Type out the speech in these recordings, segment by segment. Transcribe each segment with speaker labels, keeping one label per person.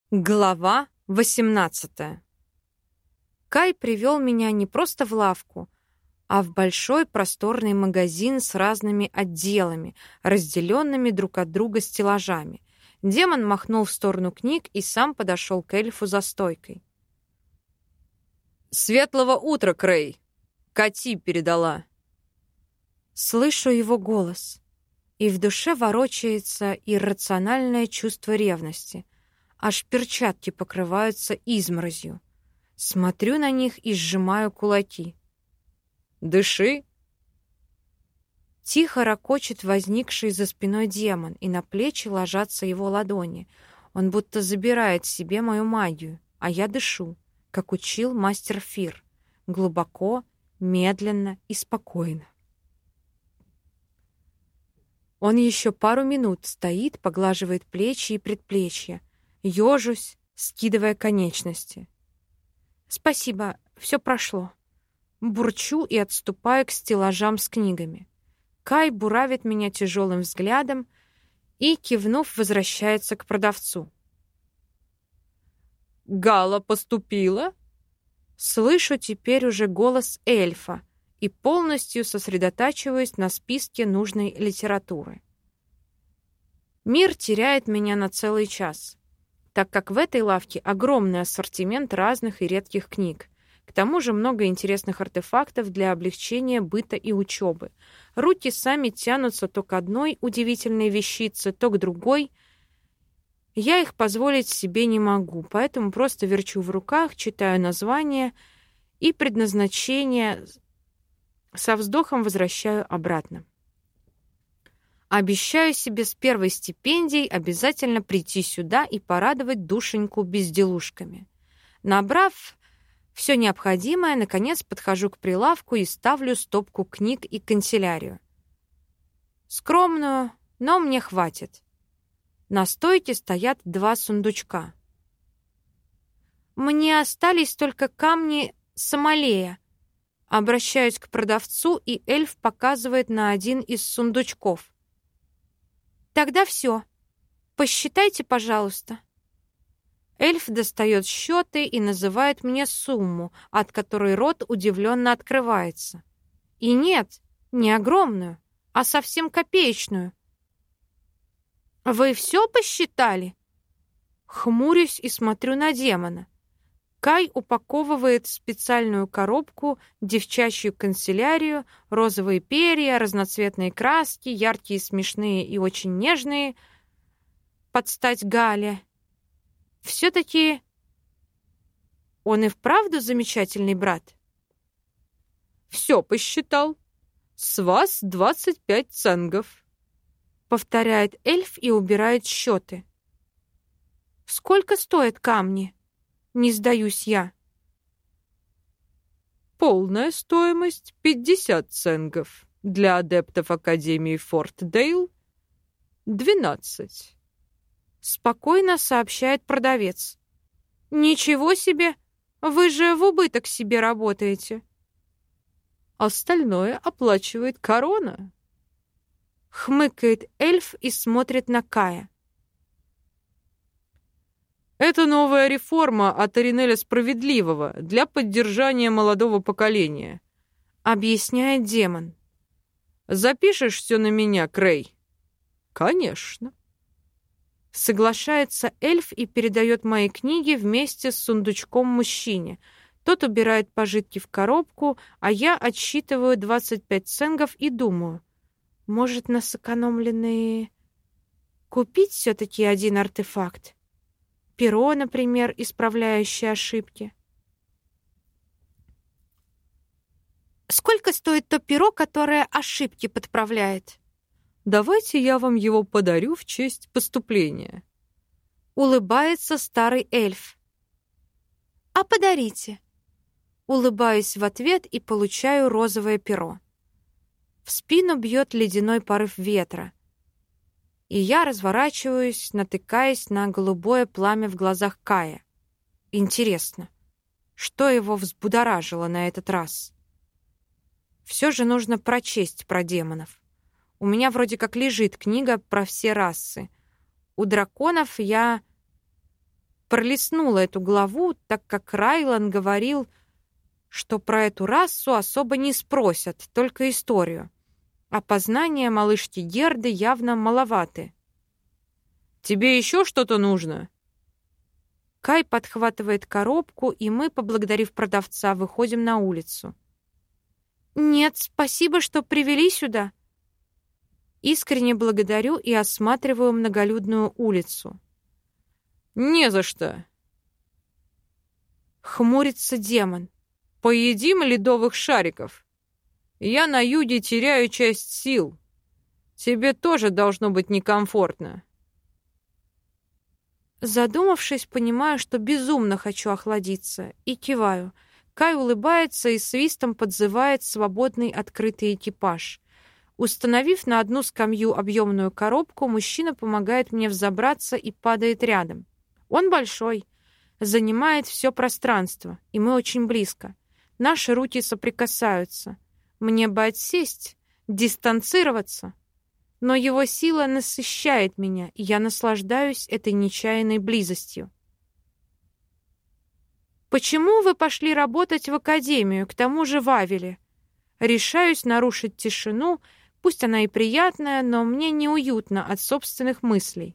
Speaker 1: Глава 18. Кай привел меня не просто в лавку, а в большой просторный магазин с разными отделами, разделенными друг от друга стеллажами. Демон махнул в сторону книг и сам подошел к эльфу за стойкой. «Светлого утра, Крей! Кати передала!» Слышу его голос, и в душе ворочается иррациональное чувство ревности. Аж перчатки покрываются изморозью. Смотрю на них и сжимаю кулаки. «Дыши!» Тихо ракочет возникший за спиной демон, и на плечи ложатся его ладони. Он будто забирает себе мою магию, а я дышу, как учил мастер Фир. Глубоко, медленно и спокойно. Он еще пару минут стоит, поглаживает плечи и предплечья. Ёжусь, скидывая конечности. «Спасибо, все прошло». Бурчу и отступаю к стеллажам с книгами. Кай буравит меня тяжелым взглядом и, кивнув, возвращается к продавцу. «Гала поступила?» Слышу теперь уже голос эльфа и полностью сосредотачиваюсь на списке нужной литературы. Мир теряет меня на целый час, так как в этой лавке огромный ассортимент разных и редких книг. К тому же много интересных артефактов для облегчения быта и учебы. Руки сами тянутся то к одной удивительной вещице, то к другой. Я их позволить себе не могу, поэтому просто верчу в руках, читаю названия и предназначение, со вздохом возвращаю обратно. Обещаю себе с первой стипендией обязательно прийти сюда и порадовать душеньку безделушками. Набрав все необходимое, наконец подхожу к прилавку и ставлю стопку книг и канцелярию. Скромную, но мне хватит. На стойке стоят 2 сундучка. Мне остались только камни Самалея. Обращаюсь к продавцу, и эльф показывает на один из сундучков. «Тогда все. Посчитайте, пожалуйста». Эльф достает счеты и называет мне сумму, от которой рот удивленно открывается. И нет, не огромную, а совсем копеечную. «Вы все посчитали?» Хмурюсь и смотрю на демона. Кай упаковывает в специальную коробку девчачью канцелярию, розовые перья, разноцветные краски, яркие, смешные и очень нежные, под стать Гале. Все-таки он и вправду замечательный брат. «Все посчитал. С вас 25 ценгов», — повторяет эльф и убирает счеты. «Сколько стоят камни?» Не сдаюсь я.
Speaker 2: Полная стоимость 50 ценгов. Для адептов Академии Фортдейл 12.
Speaker 1: Спокойно сообщает продавец. Ничего себе! Вы же в убыток себе работаете.
Speaker 2: Остальное оплачивает корона.
Speaker 1: Хмыкает эльф и смотрит на Кая.
Speaker 2: Это новая реформа от Аринеля Справедливого для поддержания молодого поколения,
Speaker 1: объясняет демон.
Speaker 2: Запишешь все на меня, Крей? Конечно.
Speaker 1: Соглашается эльф и передает мои книги вместе с сундучком мужчине. Тот убирает пожитки в коробку, а я отсчитываю 25 ценгов и думаю, может, на сэкономленные купить все-таки один артефакт? Перо, например, исправляющее ошибки. Сколько стоит то перо, которое ошибки подправляет?
Speaker 2: Давайте я вам его подарю в честь поступления.
Speaker 1: Улыбается старый эльф. А подарите. Улыбаюсь в ответ и получаю розовое перо. В спину бьет ледяной порыв ветра. И я разворачиваюсь, натыкаясь на голубое пламя в глазах Кая. Интересно, что его взбудоражило на этот раз? Все же нужно прочесть про демонов. У меня вроде как лежит книга про все расы. У драконов я пролистнула эту главу, так как Райлан говорил, что про эту расу особо не спросят, только историю. А познания малышки Герды явно маловаты.
Speaker 2: «Тебе еще что-то нужно?»
Speaker 1: Кай подхватывает коробку, и мы, поблагодарив продавца, выходим на улицу. «Нет, спасибо, что привели сюда». Искренне благодарю и осматриваю многолюдную улицу.
Speaker 2: «Не за что».
Speaker 1: Хмурится демон.
Speaker 2: «Поедим ледовых шариков. Я на юге теряю часть сил. Тебе тоже должно быть некомфортно».
Speaker 1: Задумавшись, понимаю, что безумно хочу охладиться, и киваю. Кай улыбается и свистом подзывает свободный открытый экипаж. Установив на одну скамью объемную коробку, мужчина помогает мне взобраться и падает рядом. Он большой, занимает все пространство, и мы очень близко. Наши руки соприкасаются. Мне бы отсесть, дистанцироваться. Но его сила насыщает меня, и я наслаждаюсь этой нечаянной близостью. «Почему вы пошли работать в академию, к тому же в Авеле?» Решаюсь нарушить тишину, пусть она и приятная, но мне неуютно от собственных мыслей.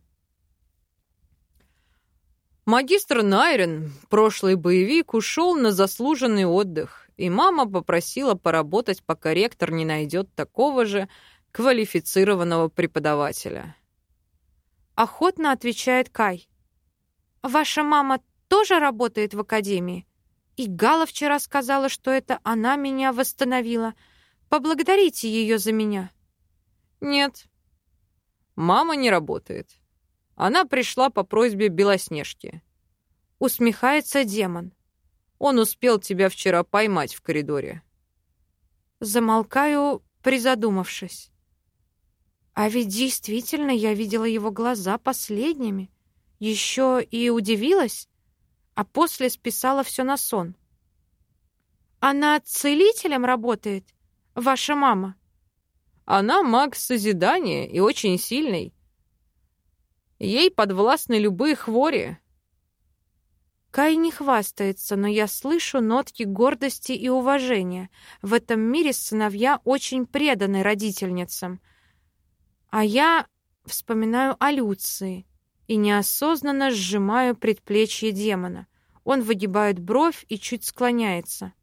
Speaker 2: Магистр Найрен, прошлый боевик, ушел на заслуженный отдых, и мама попросила поработать, пока ректор не найдет такого же квалифицированного преподавателя.
Speaker 1: Охотно отвечает Кай. «Ваша мама тоже работает в академии? И Гала вчера сказала, что это она меня восстановила. Поблагодарите ее за меня».
Speaker 2: «Нет, мама не работает. Она пришла по просьбе Белоснежки».
Speaker 1: Усмехается демон.
Speaker 2: «Он успел тебя вчера поймать в коридоре».
Speaker 1: Замолкаю, призадумавшись. А ведь действительно я видела его глаза последними. Еще и удивилась, а после списала все на сон. «Она целителем работает, ваша мама?»
Speaker 2: «Она маг созидания и очень сильный. Ей подвластны любые хвори».
Speaker 1: Кай не хвастается, но я слышу нотки гордости и уважения. В этом мире сыновья очень преданы родительницам. А я вспоминаю о Люции и неосознанно сжимаю предплечье демона. Он выгибает бровь и чуть склоняется.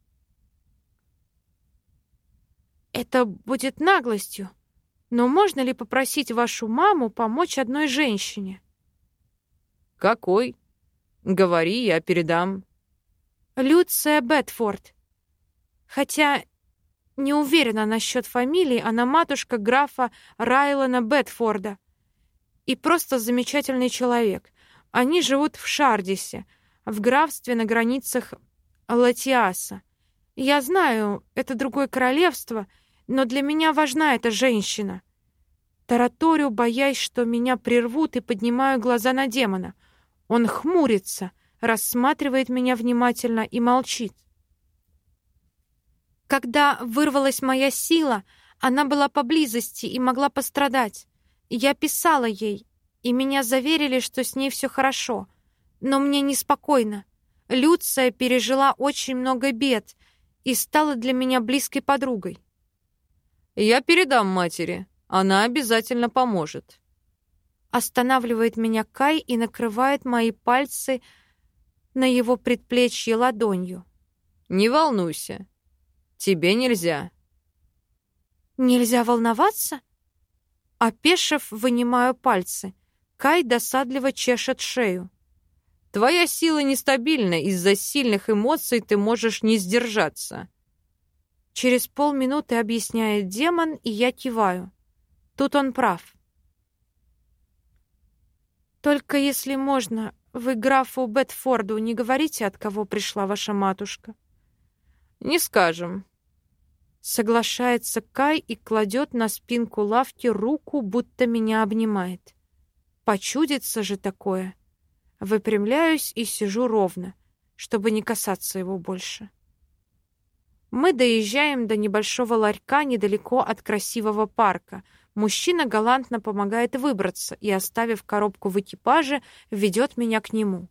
Speaker 1: «Это будет наглостью, но можно ли попросить вашу маму помочь одной женщине?»
Speaker 2: «Какой? Говори, я передам».
Speaker 1: «Люция Бетфорд. Хотя не уверена насчет фамилии, она матушка графа Райлана Бетфорда. И просто замечательный человек. Они живут в Шардисе, в графстве на границах Латиаса. Я знаю, это другое королевство, но для меня важна эта женщина». Тараторю, боясь, что меня прервут, и поднимаю глаза на демона. Он хмурится, рассматривает меня внимательно и молчит. Когда вырвалась моя сила, она была поблизости и могла пострадать. Я писала ей, и меня заверили, что с ней все хорошо. Но мне неспокойно. Люция пережила очень много бед и стала для меня близкой подругой.
Speaker 2: «Я передам матери. Она обязательно поможет».
Speaker 1: Останавливает меня Кай и накрывает мои пальцы на его предплечье ладонью.
Speaker 2: «Не волнуйся. Тебе нельзя».
Speaker 1: «Нельзя волноваться?» Опешив, вынимаю пальцы. Кай досадливо чешет шею.
Speaker 2: «Твоя сила нестабильна, из-за сильных эмоций ты можешь не сдержаться».
Speaker 1: Через полминуты объясняет демон, и я киваю. Тут он прав. «Только если можно, вы графу Бетфорду не говорите, от кого пришла ваша матушка?»
Speaker 2: «Не скажем».
Speaker 1: Соглашается Кай и кладет на спинку лавки руку, будто меня обнимает. Почудится же такое. Выпрямляюсь и сижу ровно, чтобы не касаться его больше. Мы доезжаем до небольшого ларька недалеко от красивого парка. Мужчина галантно помогает выбраться и, оставив коробку в экипаже, ведет меня к нему.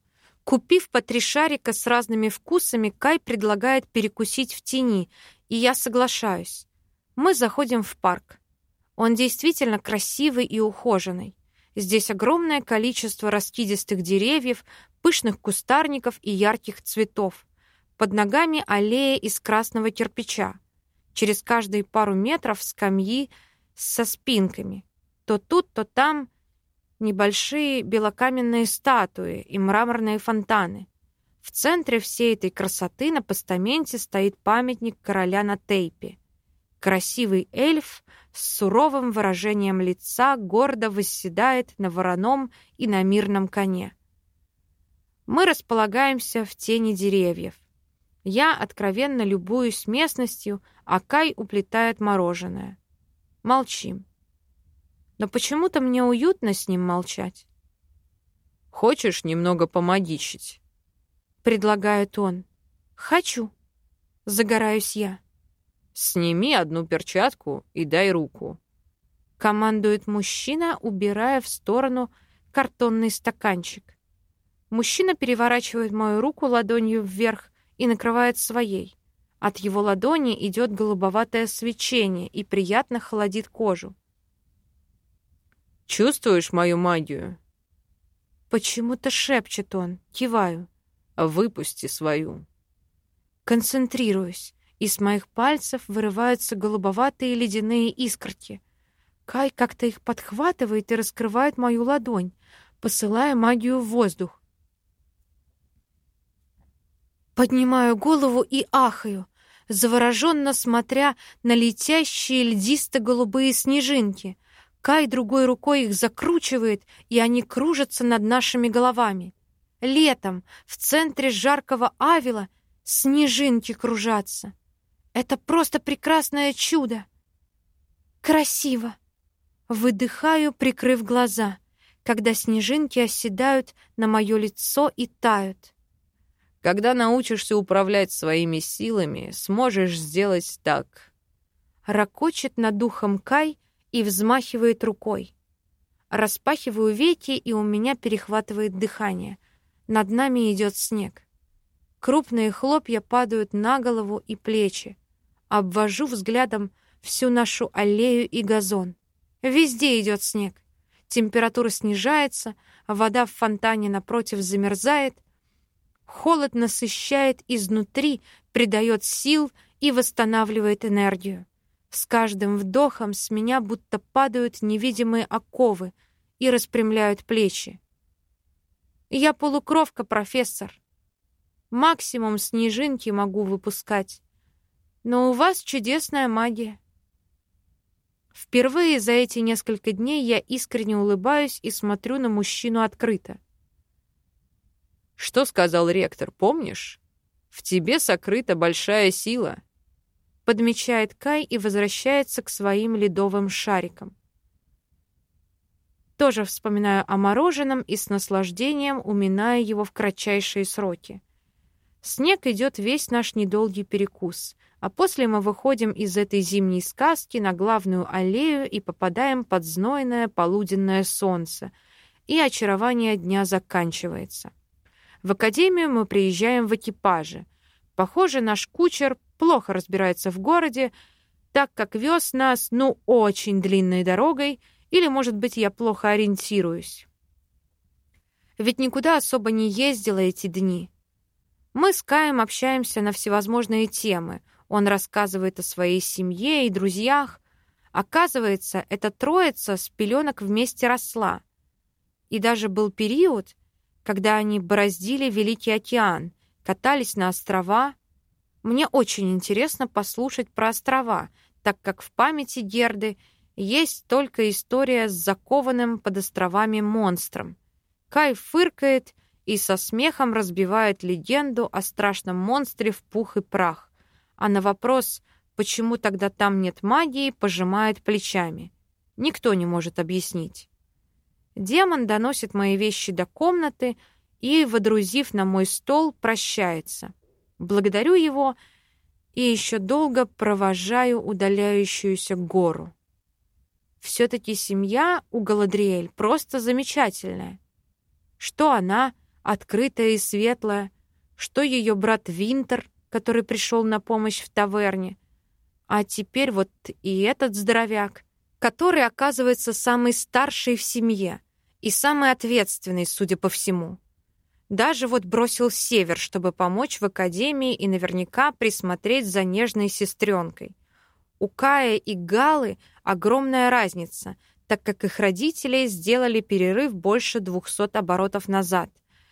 Speaker 1: Купив по 3 шарика с разными вкусами, Кай предлагает перекусить в тени, и я соглашаюсь. Мы заходим в парк. Он действительно красивый и ухоженный. Здесь огромное количество раскидистых деревьев, пышных кустарников и ярких цветов. Под ногами аллея из красного кирпича. Через каждые пару метров скамьи со спинками. То тут, то там небольшие белокаменные статуи и мраморные фонтаны. В центре всей этой красоты на постаменте стоит памятник короля на тейпе. Красивый эльф с суровым выражением лица гордо восседает на вороном и на мирном коне. Мы располагаемся в тени деревьев. Я откровенно любуюсь местностью, а Кай уплетает мороженое. Молчим. Но почему-то мне уютно с ним молчать.
Speaker 2: «Хочешь немного помогичить?»
Speaker 1: — предлагает он. «Хочу». Загораюсь я.
Speaker 2: «Сними одну перчатку и дай руку»,
Speaker 1: — командует мужчина, убирая в сторону картонный стаканчик. Мужчина переворачивает мою руку ладонью вверх и накрывает своей. От его ладони идет голубоватое свечение и приятно холодит кожу.
Speaker 2: «Чувствуешь мою магию?»
Speaker 1: Почему-то шепчет он, киваю.
Speaker 2: «Выпусти свою».
Speaker 1: Концентрируюсь. Из моих пальцев вырываются голубоватые ледяные искорки. Кай как-то их подхватывает и раскрывает мою ладонь, посылая магию в воздух. Поднимаю голову и ахаю, завороженно смотря на летящие льдисто-голубые снежинки. Кай другой рукой их закручивает, и они кружатся над нашими головами. Летом в центре жаркого Авила снежинки кружатся. Это просто прекрасное чудо. Красиво. Выдыхаю, прикрыв глаза, когда снежинки оседают на мое лицо и тают.
Speaker 2: «Когда научишься управлять своими силами, сможешь сделать так».
Speaker 1: Рокочет над духом Кай и взмахивает рукой. Распахиваю веки, и у меня перехватывает дыхание. Над нами идет снег. Крупные хлопья падают на голову и плечи. Обвожу взглядом всю нашу аллею и газон. Везде идет снег. Температура снижается, вода в фонтане напротив замерзает. Холод насыщает изнутри, придает сил и восстанавливает энергию. С каждым вдохом с меня будто падают невидимые оковы и распрямляют плечи. Я полукровка, профессор. Максимум снежинки могу выпускать. Но у вас чудесная магия. Впервые за эти несколько дней я искренне улыбаюсь и смотрю на мужчину открыто.
Speaker 2: «Что сказал ректор, помнишь? В тебе сокрыта большая сила», —
Speaker 1: подмечает Кай и возвращается к своим ледовым шарикам. Тоже вспоминаю о мороженом и с наслаждением уминаю его в кратчайшие сроки. Снег идет весь наш недолгий перекус, а после мы выходим из этой зимней сказки на главную аллею и попадаем под знойное полуденное солнце, и очарование дня заканчивается. В академию мы приезжаем в экипаже. Похоже, наш кучер плохо разбирается в городе, так как вез нас, очень длинной дорогой, или, может быть, я плохо ориентируюсь. Ведь никуда особо не ездила эти дни. Мы с Каем общаемся на всевозможные темы. Он рассказывает о своей семье и друзьях. Оказывается, эта троица с пеленок вместе росла. И даже был период, когда они бороздили Великий океан, катались на острова. Мне очень интересно послушать про острова, так как в памяти Герды есть только история с закованным под островами монстром. Кай фыркает и со смехом разбивает легенду о страшном монстре в пух и прах, а на вопрос, почему тогда там нет магии, пожимает плечами. Никто не может объяснить. Демон доносит мои вещи до комнаты и, водрузив на мой стол, прощается. Благодарю его и еще долго провожаю удаляющуюся гору. Все-таки семья у Галадриэль просто замечательная. Что она, открытая и светлая, что ее брат Винтер, который пришел на помощь в таверне, а теперь вот и этот здоровяк, который, оказывается, самый старший в семье и самый ответственный, судя по всему. Даже вот бросил Север, чтобы помочь в академии и наверняка присмотреть за нежной сестренкой. У Кая и Галы огромная разница, так как их родители сделали перерыв больше 200 оборотов назад.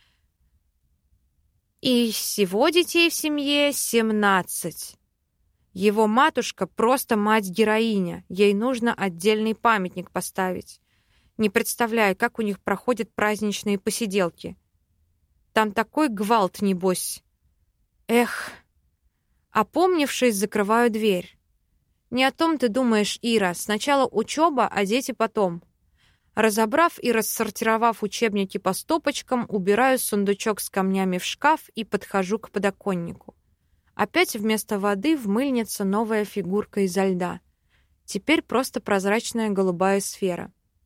Speaker 1: И всего детей в семье 17. Его матушка просто мать-героиня, ей нужно отдельный памятник поставить. Не представляю, как у них проходят праздничные посиделки. Там такой гвалт, небось. Эх. Опомнившись, закрываю дверь. Не о том ты думаешь, Ира. Сначала учеба, а дети потом. Разобрав и рассортировав учебники по стопочкам, убираю сундучок с камнями в шкаф и подхожу к подоконнику. Опять вместо воды в мыльнице новая фигурка изо льда. Теперь просто прозрачная голубая сфера.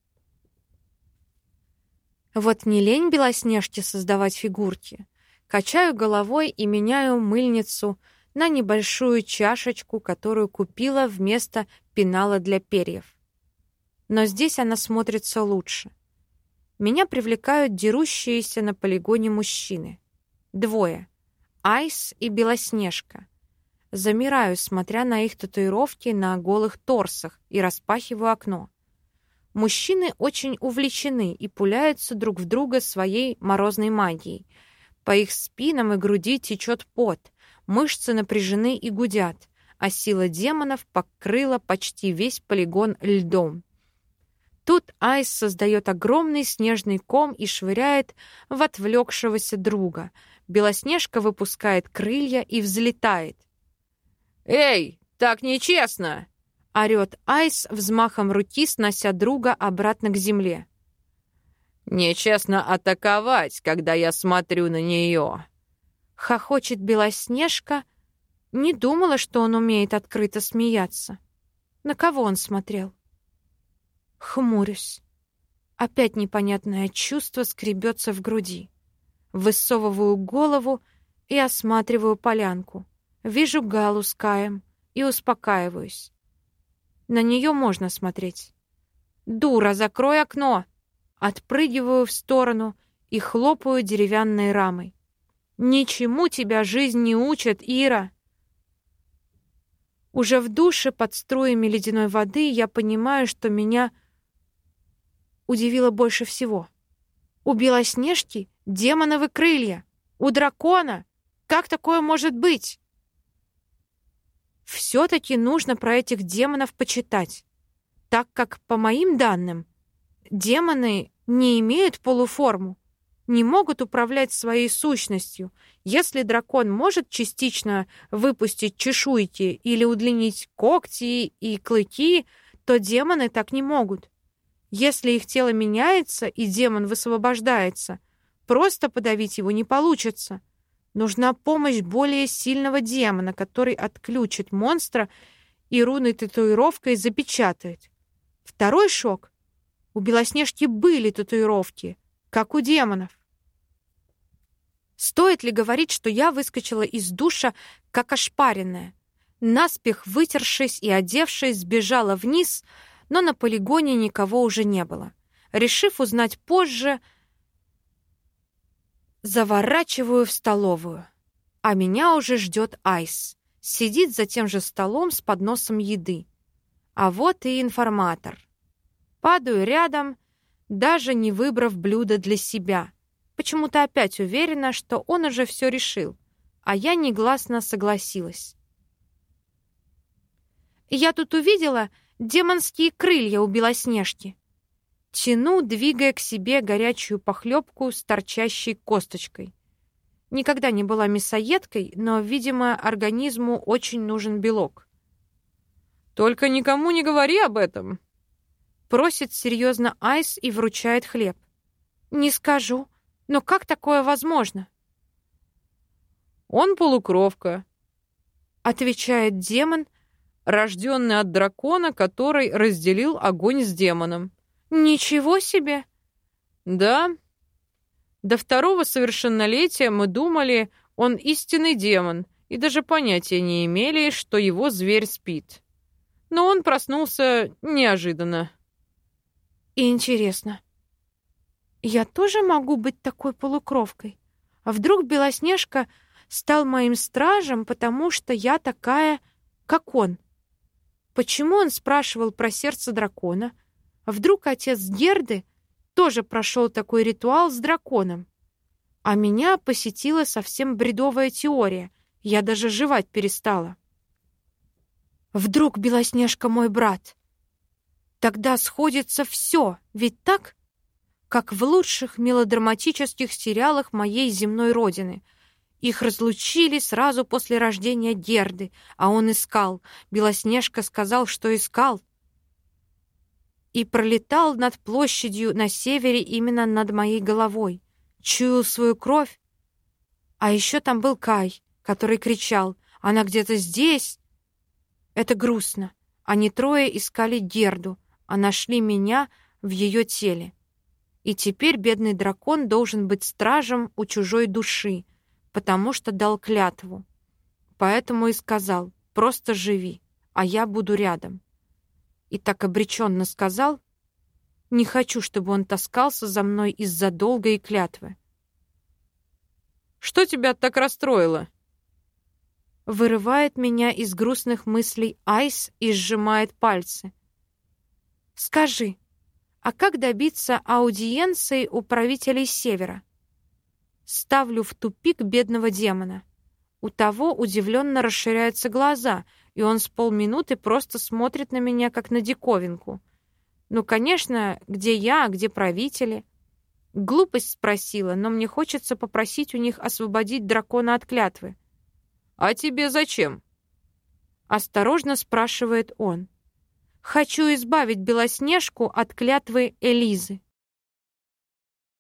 Speaker 1: Вот не лень Белоснежке создавать фигурки. Качаю головой и меняю мыльницу на небольшую чашечку, которую купила вместо пенала для перьев. Но здесь она смотрится лучше. Меня привлекают дерущиеся на полигоне мужчины. 2. Айс и Белоснежка. Замираю, смотря на их татуировки на голых торсах, и распахиваю окно. Мужчины очень увлечены и пуляются друг в друга своей морозной магией. По их спинам и груди течет пот, мышцы напряжены и гудят, а сила демонов покрыла почти весь полигон льдом. Тут Айс создает огромный снежный ком и швыряет в отвлекшегося друга. Белоснежка выпускает крылья и взлетает.
Speaker 2: «Эй, так нечестно!»
Speaker 1: — орёт Айс, взмахом руки снося друга обратно к земле.
Speaker 2: «Нечестно атаковать, когда я смотрю на нее!»
Speaker 1: Хохочет Белоснежка. Не думала, что он умеет открыто смеяться. На кого он смотрел? Хмурюсь. Опять непонятное чувство скребется в груди. Высовываю голову и осматриваю полянку. Вижу Галу с Каем и успокаиваюсь. На нее можно смотреть. «Дура, закрой окно!» Отпрыгиваю в сторону и хлопаю деревянной рамой. «Ничему тебя жизнь не учит, Ира!» Уже в душе под струями ледяной воды я понимаю, что меня удивило больше всего. У Белоснежки демоновы крылья. У дракона. Как такое может быть? Все-таки нужно про этих демонов почитать, так как, по моим данным, демоны не имеют полуформу, не могут управлять своей сущностью. Если дракон может частично выпустить чешуйки или удлинить когти и клыки, то демоны так не могут. Если их тело меняется и демон высвобождается, просто подавить его не получится. Нужна помощь более сильного демона, который отключит монстра и рунной татуировкой запечатает. Второй шок. У Белоснежки были татуировки, как у демонов. Стоит ли говорить, что я выскочила из душа, как ошпаренная? Наспех вытершись и одевшись, сбежала вниз, но на полигоне никого уже не было. Решив узнать позже, заворачиваю в столовую. А меня уже ждет Айс. Сидит за тем же столом с подносом еды. А вот и информатор. Падаю рядом, даже не выбрав блюдо для себя. Почему-то опять уверена, что он уже все решил, а я негласно согласилась. Я тут увидела демонские крылья у Белоснежки. Тяну, двигая к себе горячую похлебку с торчащей косточкой. Никогда не была мясоедкой, но, видимо, организму очень нужен белок.
Speaker 2: «Только никому не говори об этом!»
Speaker 1: Просит серьезно Айс и вручает хлеб. «Не скажу. Но как такое возможно?»
Speaker 2: «Он полукровка»,
Speaker 1: — отвечает демон,
Speaker 2: рожденный от дракона, который разделил огонь с демоном.
Speaker 1: «Ничего себе!»
Speaker 2: «Да. До второго совершеннолетия мы думали, он истинный демон, и даже понятия не имели, что его зверь спит. Но он проснулся неожиданно.
Speaker 1: И интересно, я тоже могу быть такой полукровкой? А вдруг Белоснежка стал моим стражем, потому что я такая, как он? Почему он спрашивал про сердце дракона? А вдруг отец Герды тоже прошел такой ритуал с драконом? А меня посетила совсем бредовая теория. Я даже жевать перестала. Вдруг Белоснежка мой брат? Тогда сходится все, ведь так? Как в лучших мелодраматических сериалах моей земной родины. Их разлучили сразу после рождения Герды, а он искал. Белоснежка сказал, что искал. И пролетал над площадью на севере именно над моей головой. Чуял свою кровь. А еще там был Кай, который кричал: «Она где-то здесь!» Это грустно. Они трое искали Герду, а нашли меня в ее теле. И теперь бедный дракон должен быть стражем у чужой души, потому что дал клятву. Поэтому и сказал: «Просто живи, а я буду рядом». И так обреченно сказал: не хочу, чтобы он таскался за мной из-за долга и клятвы.
Speaker 2: «Что тебя так расстроило?»
Speaker 1: Вырывает меня из грустных мыслей Айс и сжимает пальцы. «Скажи, а как добиться аудиенции у правителей Севера?» Ставлю в тупик бедного демона. У того удивленно расширяются глаза, и он с полминуты просто смотрит на меня, как на диковинку. Ну, конечно, где я, а где правители? Глупость спросила, но мне хочется попросить у них освободить дракона от клятвы.
Speaker 2: «А тебе зачем?»
Speaker 1: Осторожно спрашивает он. «Хочу избавить Белоснежку от клятвы Элизы».